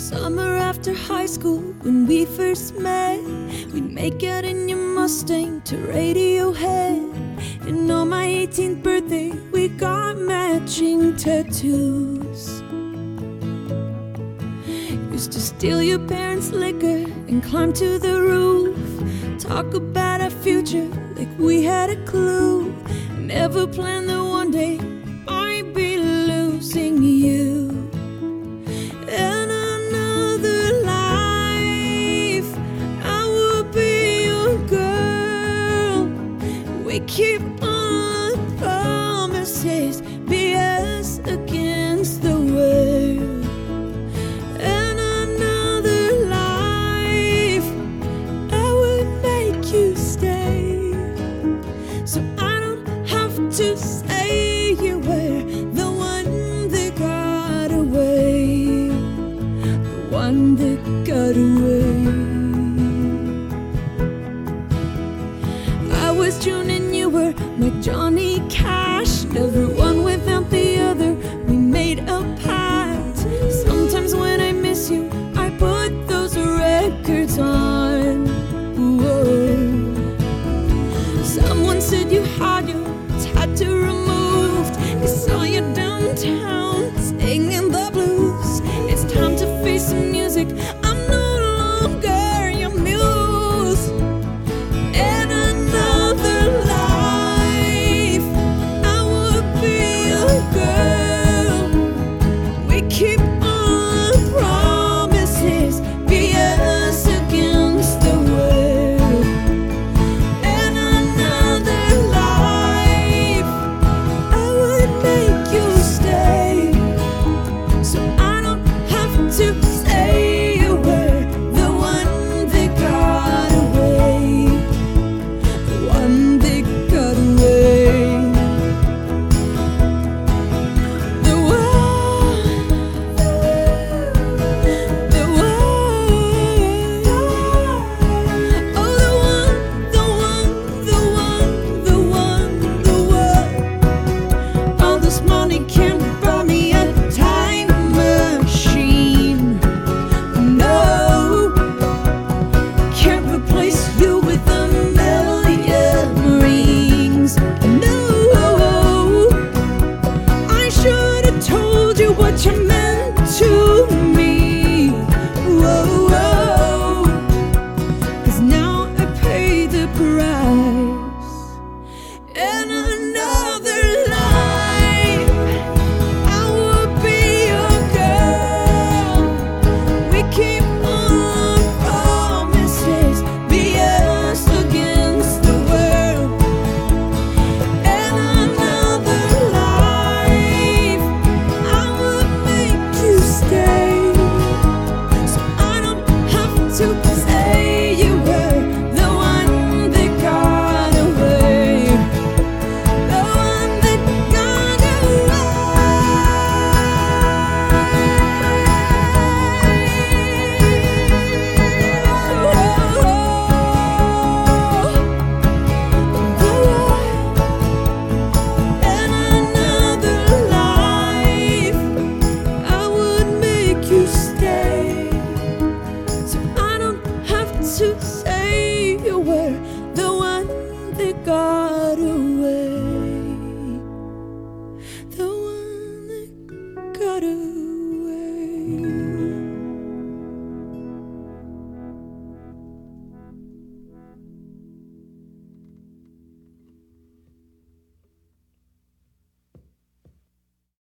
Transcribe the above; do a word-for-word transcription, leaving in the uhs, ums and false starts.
Summer after high school, when we first met, we'd make out in your Mustang to Radiohead. And on my eighteenth birthday, we got matching tattoos. Used to steal your parents' liquor and climb to the roof. Talk about our future like we had a clue. Never planned that one day I'd be losing you. In another life, I would be your girl. We keep all our promises, be us against the world. In another life, I would make you stay, so I don't have to say you were the one that got away, the one that got away. I was June and you were my Johnny Cash. Never one without the other, we made a pact. Sometimes when I miss you, I put those records on. Whoa. Someone said you had your tattoo removed. I saw you downtown singing the blues. It's time to face the music. I'm no longer your muse. In another life, I would be your girl. We keep all our promises, be us against the world. In another life, I would make you stay, so I don't have to say you were the one that got away, the one that got away. The one, the one, oh the one, the one, the one, the one, the one. All this money can't buy me a time machine. No, can't replace you with a million rings. No, I should have told you what you meant to me. Whoa, whoa. 'Cause now I pay the price. In another life, I would be your girl. We keep all our promises, be us against the world. In another life, I would make you stay, so I don't have to say you were the one that got away, the one that got In another life, I would make you stay, so I don't have to say you were the one that got away, the one that got away.